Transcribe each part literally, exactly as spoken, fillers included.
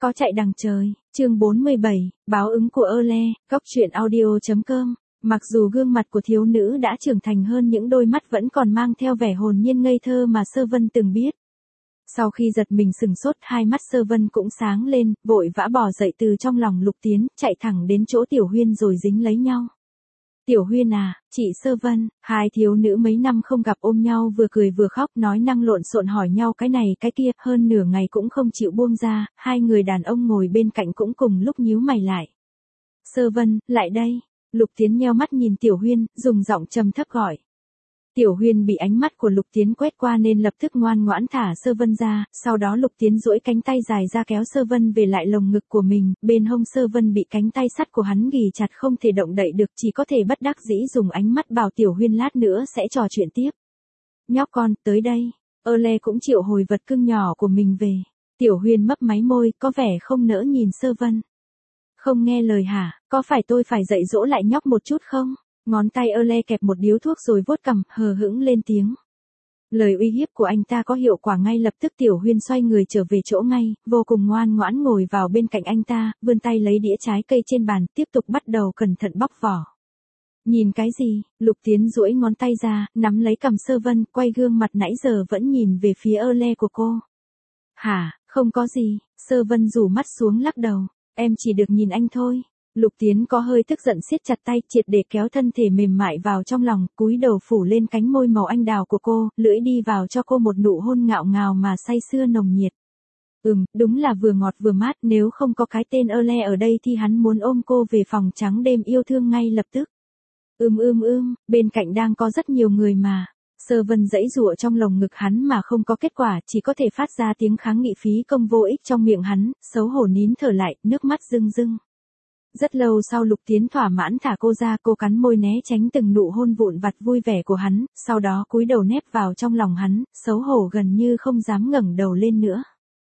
có chạy đằng trời, chương bốn mươi bảy, báo ứng của Earle, góc truyện audio chấm com. Mặc dù gương mặt của thiếu nữ đã trưởng thành hơn, những đôi mắt vẫn còn mang theo vẻ hồn nhiên ngây thơ mà Sơ Vân từng biết. Sau khi giật mình sừng sốt, hai mắt Sơ Vân cũng sáng lên, vội vã bò dậy từ trong lòng Lục Tiến, chạy thẳng đến chỗ Tiểu Huyên rồi dính lấy nhau. Tiểu Huyên à, chị Sơ Vân, hai thiếu nữ mấy năm không gặp ôm nhau vừa cười vừa khóc, nói năng lộn xộn hỏi nhau cái này cái kia, hơn nửa ngày cũng không chịu buông ra, hai người đàn ông ngồi bên cạnh cũng cùng lúc nhíu mày lại. Sơ Vân, lại đây. Lục Tiến nheo mắt nhìn Tiểu Huyên, dùng giọng trầm thấp gọi. Tiểu Huyên bị ánh mắt của Lục Tiến quét qua nên lập tức ngoan ngoãn thả Sơ Vân ra, sau đó Lục Tiến duỗi cánh tay dài ra kéo Sơ Vân về lại lồng ngực của mình, bên hông Sơ Vân bị cánh tay sắt của hắn ghì chặt không thể động đậy được, chỉ có thể bất đắc dĩ dùng ánh mắt bảo Tiểu Huyên lát nữa sẽ trò chuyện tiếp. Nhóc con, tới đây. Earle cũng triệu hồi vật cưng nhỏ của mình về. Tiểu Huyên mấp máy môi, có vẻ không nỡ nhìn Sơ Vân. Không nghe lời hả, có phải tôi phải dạy dỗ lại nhóc một chút không? Ngón tay Earle kẹp một điếu thuốc rồi vuốt cằm, hờ hững lên tiếng. Lời uy hiếp của anh ta có hiệu quả ngay lập tức. Tiểu Huyên xoay người trở về chỗ ngay, vô cùng ngoan ngoãn ngồi vào bên cạnh anh ta, vươn tay lấy đĩa trái cây trên bàn, tiếp tục bắt đầu cẩn thận bóc vỏ. Nhìn cái gì? Lục Tiến duỗi ngón tay ra, nắm lấy cằm Sơ Vân, quay gương mặt nãy giờ vẫn nhìn về phía Earle của cô. Hả, không có gì. Sơ Vân rủ mắt xuống lắc đầu. Em chỉ được nhìn anh thôi. Lục Tiến có hơi tức giận siết chặt tay, triệt để kéo thân thể mềm mại vào trong lòng, cúi đầu phủ lên cánh môi màu anh đào của cô, lưỡi đi vào cho cô một nụ hôn ngạo ngào mà say sưa nồng nhiệt. Ừm, đúng là vừa ngọt vừa mát, nếu không có cái tên Earle ở đây thì hắn muốn ôm cô về phòng trắng đêm yêu thương ngay lập tức. Ưm ưm ưm, bên cạnh đang có rất nhiều người mà. Sơ Vân giãy giụa trong lồng ngực hắn mà không có kết quả, chỉ có thể phát ra tiếng kháng nghị phí công vô ích trong miệng hắn, xấu hổ nín thở lại, nước mắt rưng rưng. Rất lâu sau Lục Tiến thỏa mãn thả cô ra, cô cắn môi né tránh từng nụ hôn vụn vặt vui vẻ của hắn, sau đó cúi đầu nép vào trong lòng hắn, xấu hổ gần như không dám ngẩng đầu lên nữa.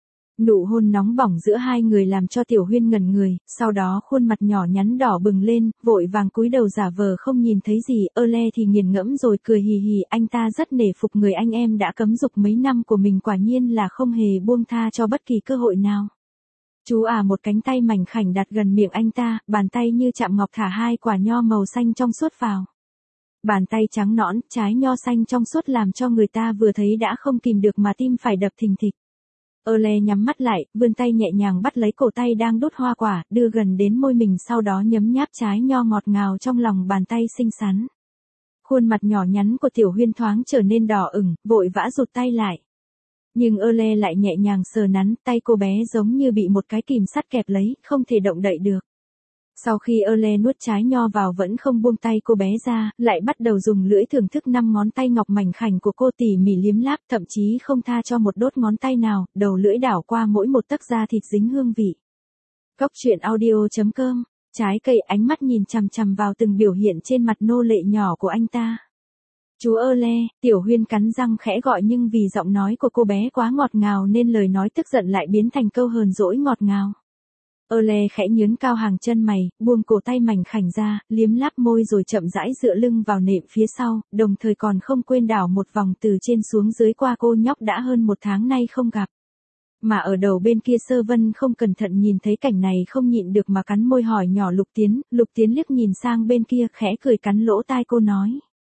Nụ hôn nóng bỏng giữa hai người làm cho Tiểu Huyên ngẩn người, sau đó khuôn mặt nhỏ nhắn đỏ bừng lên, vội vàng cúi đầu giả vờ không nhìn thấy gì. Earle thì nghiền ngẫm rồi cười hì hì, anh ta rất nể phục người anh em đã cấm dục mấy năm của mình, quả nhiên là không hề buông tha cho bất kỳ cơ hội nào. Chú à, một cánh tay mảnh khảnh đặt gần miệng anh ta, bàn tay như chạm ngọc thả hai quả nho màu xanh trong suốt vào. Bàn tay trắng nõn, trái nho xanh trong suốt làm cho người ta vừa thấy đã không kìm được mà tim phải đập thình thịch. Earle nhắm mắt lại, vươn tay nhẹ nhàng bắt lấy cổ tay đang đút hoa quả, đưa gần đến môi mình, sau đó nhấm nháp trái nho ngọt ngào trong lòng bàn tay xinh xắn. Khuôn mặt nhỏ nhắn của Tiểu Huyên thoáng trở nên đỏ ửng, vội vã rụt tay lại. Nhưng Earle lại nhẹ nhàng sờ nắn, tay cô bé giống như bị một cái kìm sắt kẹp lấy, không thể động đậy được. Sau khi Earle nuốt trái nho vào vẫn không buông tay cô bé ra, lại bắt đầu dùng lưỡi thưởng thức năm ngón tay ngọc mảnh khảnh của cô, tỉ mỉ liếm láp, thậm chí không tha cho một đốt ngón tay nào, đầu lưỡi đảo qua mỗi một tấc da thịt dính hương vị. Góc truyện audio chấm com. Trái cây, ánh mắt nhìn chằm chằm vào từng biểu hiện trên mặt nô lệ nhỏ của anh ta. Chú Earle, Tiểu Huyên cắn răng khẽ gọi, nhưng vì giọng nói của cô bé quá ngọt ngào nên lời nói tức giận lại biến thành câu hờn dỗi ngọt ngào. Earle khẽ nhướn cao hàng chân mày, buông cổ tay mảnh khảnh ra, liếm láp môi rồi chậm rãi dựa lưng vào nệm phía sau, đồng thời còn không quên đảo một vòng từ trên xuống dưới qua cô nhóc đã hơn một tháng nay không gặp. Mà ở đầu bên kia Sơ Vân không cẩn thận nhìn thấy cảnh này không nhịn được mà cắn môi hỏi nhỏ Lục Tiến. Lục Tiến liếc nhìn sang bên kia khẽ cười cắn lỗ tai cô nói.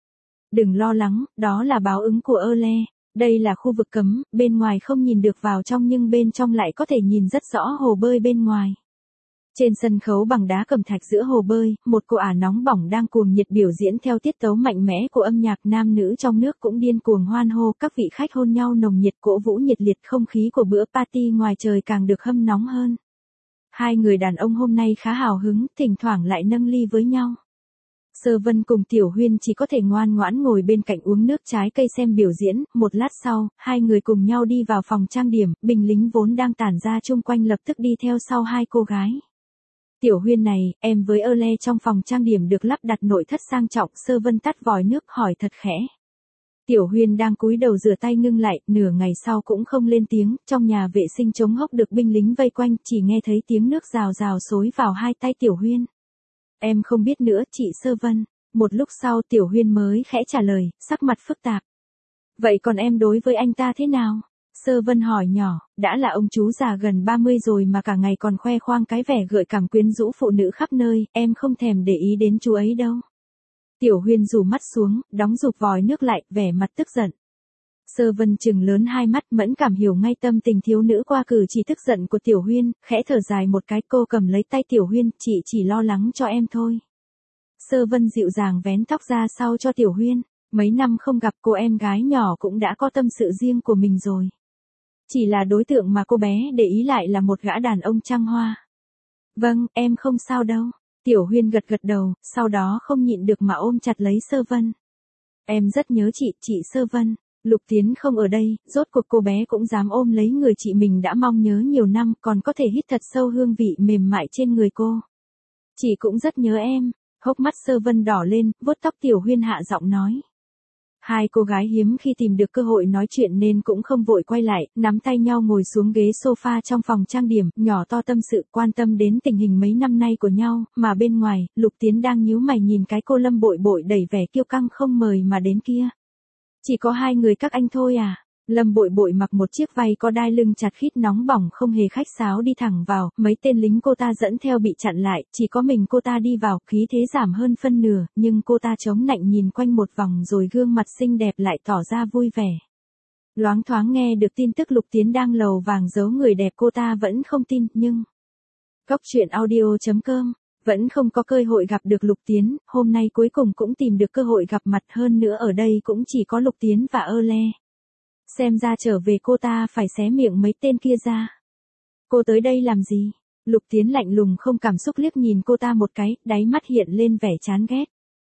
Đừng lo lắng, đó là báo ứng của Earle. Đây là khu vực cấm, bên ngoài không nhìn được vào trong nhưng bên trong lại có thể nhìn rất rõ hồ bơi bên ngoài. Trên sân khấu bằng đá cẩm thạch giữa hồ bơi, một cô ả nóng bỏng đang cuồng nhiệt biểu diễn theo tiết tấu mạnh mẽ của âm nhạc, nam nữ trong nước cũng điên cuồng hoan hô, các vị khách hôn nhau nồng nhiệt cổ vũ nhiệt liệt, không khí của bữa party ngoài trời càng được hâm nóng hơn. Hai người đàn ông hôm nay khá hào hứng, thỉnh thoảng lại nâng ly với nhau. Sơ Vân cùng Tiểu Huyên chỉ có thể ngoan ngoãn ngồi bên cạnh uống nước trái cây xem biểu diễn, một lát sau, hai người cùng nhau đi vào phòng trang điểm, binh lính vốn đang tản ra chung quanh lập tức đi theo sau hai cô gái. Tiểu Huyên này, em với Earle trong phòng trang điểm được lắp đặt nội thất sang trọng. Sơ Vân tắt vòi nước hỏi thật khẽ. Tiểu Huyên đang cúi đầu rửa tay ngưng lại, nửa ngày sau cũng không lên tiếng, trong nhà vệ sinh trống hốc được binh lính vây quanh, chỉ nghe thấy tiếng nước rào rào xối vào hai tay Tiểu Huyên. Em không biết nữa, chị Sơ Vân. Một lúc sau Tiểu Huyên mới khẽ trả lời, sắc mặt phức tạp. Vậy còn em đối với anh ta thế nào? Sơ Vân hỏi nhỏ, đã là ông chú già gần ba mươi rồi mà cả ngày còn khoe khoang cái vẻ gợi cảm quyến rũ phụ nữ khắp nơi, em không thèm để ý đến chú ấy đâu. Tiểu Huyên rủ mắt xuống, đóng rụp vòi nước lại, vẻ mặt tức giận. Sơ Vân trừng lớn hai mắt, mẫn cảm hiểu ngay tâm tình thiếu nữ qua cử chỉ tức giận của Tiểu Huyên, khẽ thở dài một cái, cô cầm lấy tay Tiểu Huyên, chị chỉ lo lắng cho em thôi. Sơ Vân dịu dàng vén tóc ra sau cho Tiểu Huyên, mấy năm không gặp cô em gái nhỏ cũng đã có tâm sự riêng của mình rồi. Chỉ là đối tượng mà cô bé để ý lại là một gã đàn ông trăng hoa. Vâng, em không sao đâu. Tiểu Huyên gật gật đầu, sau đó không nhịn được mà ôm chặt lấy Sơ Vân. Em rất nhớ chị, chị Sơ Vân. Lục Tiến không ở đây, rốt cuộc cô bé cũng dám ôm lấy người chị mình đã mong nhớ nhiều năm, còn có thể hít thật sâu hương vị mềm mại trên người cô. Chị cũng rất nhớ em. Hốc mắt Sơ Vân đỏ lên, vuốt tóc Tiểu Huyên hạ giọng nói. Hai cô gái hiếm khi tìm được cơ hội nói chuyện nên cũng không vội quay lại, nắm tay nhau ngồi xuống ghế sofa trong phòng trang điểm, nhỏ to tâm sự quan tâm đến tình hình mấy năm nay của nhau, mà bên ngoài, Lục Tiến đang nhíu mày nhìn cái cô Lâm Bội Bội đầy vẻ kiêu căng không mời mà đến kia. Chỉ có hai người các anh thôi à? Lâm Bội Bội mặc một chiếc váy có đai lưng chặt khít nóng bỏng không hề khách sáo đi thẳng vào, mấy tên lính cô ta dẫn theo bị chặn lại, chỉ có mình cô ta đi vào, khí thế giảm hơn phân nửa, nhưng cô ta chống nạnh nhìn quanh một vòng rồi gương mặt xinh đẹp lại tỏ ra vui vẻ. Loáng thoáng nghe được tin tức Lục Tiến đang lầu vàng giấu người đẹp cô ta vẫn không tin, nhưng... Cốc truyện audio chấm com vẫn không có cơ hội gặp được Lục Tiến, hôm nay cuối cùng cũng tìm được cơ hội gặp mặt, hơn nữa ở đây cũng chỉ có Lục Tiến và Ơ Le. Xem ra trở về cô ta phải xé miệng mấy tên kia ra. Cô tới đây làm gì? Lục Tiến lạnh lùng không cảm xúc liếc nhìn cô ta một cái, đáy mắt hiện lên vẻ chán ghét.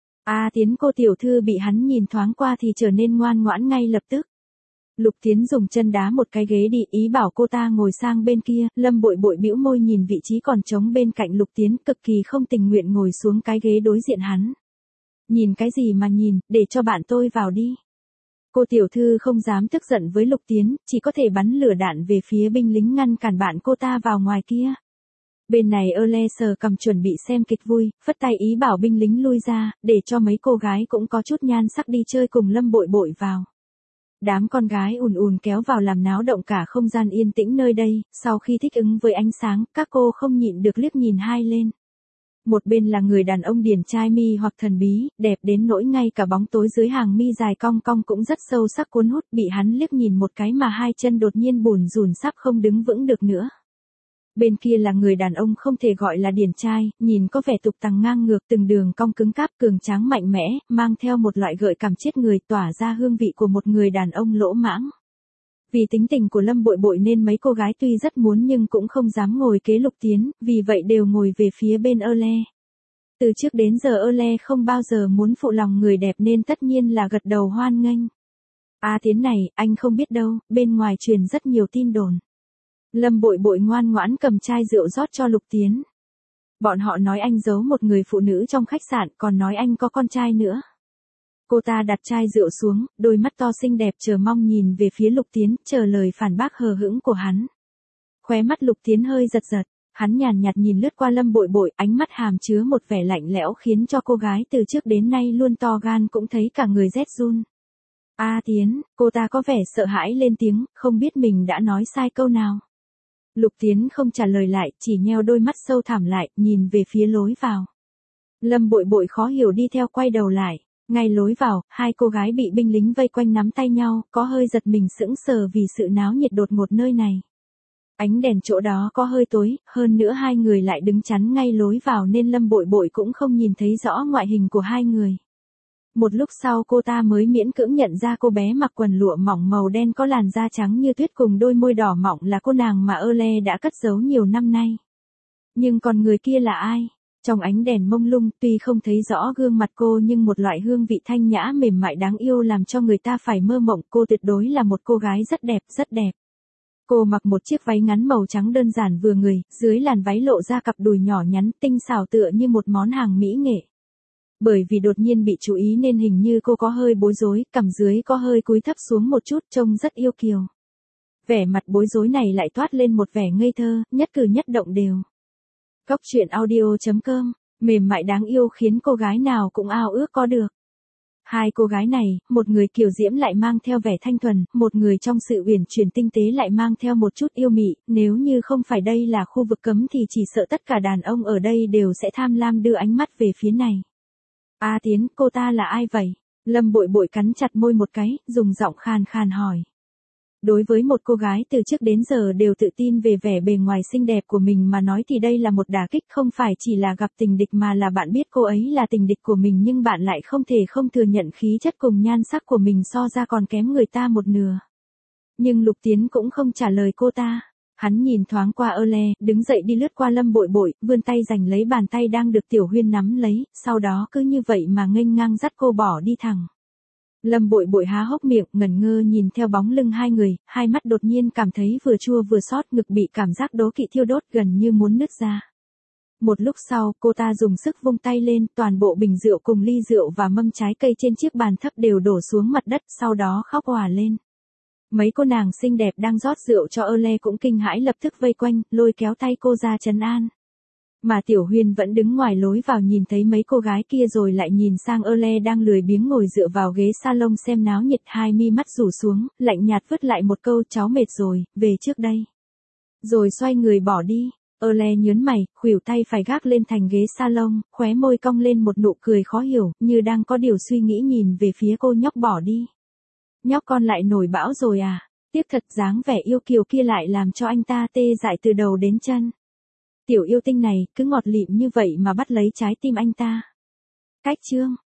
A Tiến cô tiểu thư bị hắn nhìn thoáng qua thì trở nên ngoan ngoãn ngay lập tức. Lục Tiến dùng chân đá một cái ghế đi, ý bảo cô ta ngồi sang bên kia, Lâm Bội Bội bĩu môi nhìn vị trí còn trống bên cạnh Lục Tiến, cực kỳ không tình nguyện ngồi xuống cái ghế đối diện hắn. Nhìn cái gì mà nhìn, để cho bạn tôi vào đi. Cô tiểu thư không dám tức giận với Lục Tiến, chỉ có thể bắn lửa đạn về phía binh lính ngăn cản bạn cô ta vào ngoài kia. Bên này Ơ Le sờ cầm chuẩn bị xem kịch vui, phất tay ý bảo binh lính lui ra, để cho mấy cô gái cũng có chút nhan sắc đi chơi cùng Lâm Bội Bội vào. Đám con gái ùn ùn kéo vào làm náo động cả không gian yên tĩnh nơi đây, sau khi thích ứng với ánh sáng, các cô không nhịn được liếc nhìn hai lên. Một bên là người đàn ông điển trai mi hoặc thần bí, đẹp đến nỗi ngay cả bóng tối dưới hàng mi dài cong cong cũng rất sâu sắc cuốn hút, bị hắn liếc nhìn một cái mà hai chân đột nhiên bùn rùn sắp không đứng vững được nữa. Bên kia là người đàn ông không thể gọi là điển trai, nhìn có vẻ tục tằng ngang ngược, từng đường cong cứng cáp cường tráng mạnh mẽ, mang theo một loại gợi cảm chết người, tỏa ra hương vị của một người đàn ông lỗ mãng. Vì tính tình của Lâm Bội Bội nên mấy cô gái tuy rất muốn nhưng cũng không dám ngồi kế Lục Tiến, vì vậy đều ngồi về phía bên Ơ Le. Từ trước đến giờ Ơ Le không bao giờ muốn phụ lòng người đẹp nên tất nhiên là gật đầu hoan nghênh. A Tiến này, anh không biết đâu, bên ngoài truyền rất nhiều tin đồn. Lâm Bội Bội ngoan ngoãn cầm chai rượu rót cho Lục Tiến. Bọn họ nói anh giấu một người phụ nữ trong khách sạn, còn nói anh có con trai nữa. Cô ta đặt chai rượu xuống, đôi mắt to xinh đẹp chờ mong nhìn về phía Lục Tiến, chờ lời phản bác hờ hững của hắn. Khóe mắt Lục Tiến hơi giật giật, hắn nhàn nhạt nhìn lướt qua Lâm Bội Bội, ánh mắt hàm chứa một vẻ lạnh lẽo khiến cho cô gái từ trước đến nay luôn to gan cũng thấy cả người rét run. A Tiến, cô ta có vẻ sợ hãi lên tiếng, không biết mình đã nói sai câu nào. Lục Tiến không trả lời lại, chỉ nheo đôi mắt sâu thẳm lại, nhìn về phía lối vào. Lâm Bội Bội khó hiểu đi theo quay đầu lại. Ngay lối vào, hai cô gái bị binh lính vây quanh nắm tay nhau, có hơi giật mình sững sờ vì sự náo nhiệt đột ngột nơi này. Ánh đèn chỗ đó có hơi tối, hơn nữa hai người lại đứng chắn ngay lối vào nên Lâm Bội Bội cũng không nhìn thấy rõ ngoại hình của hai người. Một lúc sau cô ta mới miễn cưỡng nhận ra cô bé mặc quần lụa mỏng màu đen có làn da trắng như tuyết cùng đôi môi đỏ mọng là cô nàng mà Ơ Le đã cất giấu nhiều năm nay. Nhưng còn người kia là ai? Trong ánh đèn mông lung, tuy không thấy rõ gương mặt cô nhưng một loại hương vị thanh nhã mềm mại đáng yêu làm cho người ta phải mơ mộng, cô tuyệt đối là một cô gái rất đẹp, rất đẹp. Cô mặc một chiếc váy ngắn màu trắng đơn giản vừa người, dưới làn váy lộ ra cặp đùi nhỏ nhắn tinh xảo tựa như một món hàng mỹ nghệ. Bởi vì đột nhiên bị chú ý nên hình như cô có hơi bối rối, cằm dưới có hơi cúi thấp xuống một chút, trông rất yêu kiều. Vẻ mặt bối rối này lại toát lên một vẻ ngây thơ, nhất cử nhất động đều. Cốc truyện audio chấm com, mềm mại đáng yêu khiến cô gái nào cũng ao ước có được. Hai cô gái này, một người kiều diễm lại mang theo vẻ thanh thuần, một người trong sự uyển chuyển tinh tế lại mang theo một chút yêu mị, nếu như không phải đây là khu vực cấm thì chỉ sợ tất cả đàn ông ở đây đều sẽ tham lam đưa ánh mắt về phía này. A Tiến, cô ta là ai vậy? Lâm Bội Bội cắn chặt môi một cái, dùng giọng khàn khàn hỏi. Đối với một cô gái từ trước đến giờ đều tự tin về vẻ bề ngoài xinh đẹp của mình mà nói thì đây là một đả kích, không phải chỉ là gặp tình địch mà là bạn biết cô ấy là tình địch của mình nhưng bạn lại không thể không thừa nhận khí chất cùng nhan sắc của mình so ra còn kém người ta một nửa. Nhưng Lục Tiến cũng không trả lời cô ta. Hắn nhìn thoáng qua Ơ-le, đứng dậy đi lướt qua Lâm Bội Bội, vươn tay giành lấy bàn tay đang được Tiểu Huyên nắm lấy, sau đó cứ như vậy mà nghênh ngang dắt cô bỏ đi thẳng. Lâm Bội Bội há hốc miệng, ngẩn ngơ nhìn theo bóng lưng hai người, hai mắt đột nhiên cảm thấy vừa chua vừa xót, ngực bị cảm giác đố kỵ thiêu đốt gần như muốn nứt ra. Một lúc sau, cô ta dùng sức vung tay lên, toàn bộ bình rượu cùng ly rượu và mâm trái cây trên chiếc bàn thấp đều đổ xuống mặt đất, sau đó khóc òa lên. Mấy cô nàng xinh đẹp đang rót rượu cho Ơ-le cũng kinh hãi lập tức vây quanh, lôi kéo tay cô ra trấn an. Mà Tiểu Huyên vẫn đứng ngoài lối vào nhìn thấy mấy cô gái kia rồi lại nhìn sang Ơ-le đang lười biếng ngồi dựa vào ghế salon xem náo nhiệt, hai mi mắt rủ xuống, lạnh nhạt vứt lại một câu cháu mệt rồi, về trước đây. Rồi xoay người bỏ đi. Ơ-le nhớn mày, khuỷu tay phải gác lên thành ghế salon, khóe môi cong lên một nụ cười khó hiểu, như đang có điều suy nghĩ nhìn về phía cô nhóc bỏ đi. Nhóc con lại nổi bão rồi à? Tiếc thật, dáng vẻ yêu kiều kia lại làm cho anh ta tê dại từ đầu đến chân. Tiểu yêu tinh này, cứ ngọt lịm như vậy mà bắt lấy trái tim anh ta. Cách chương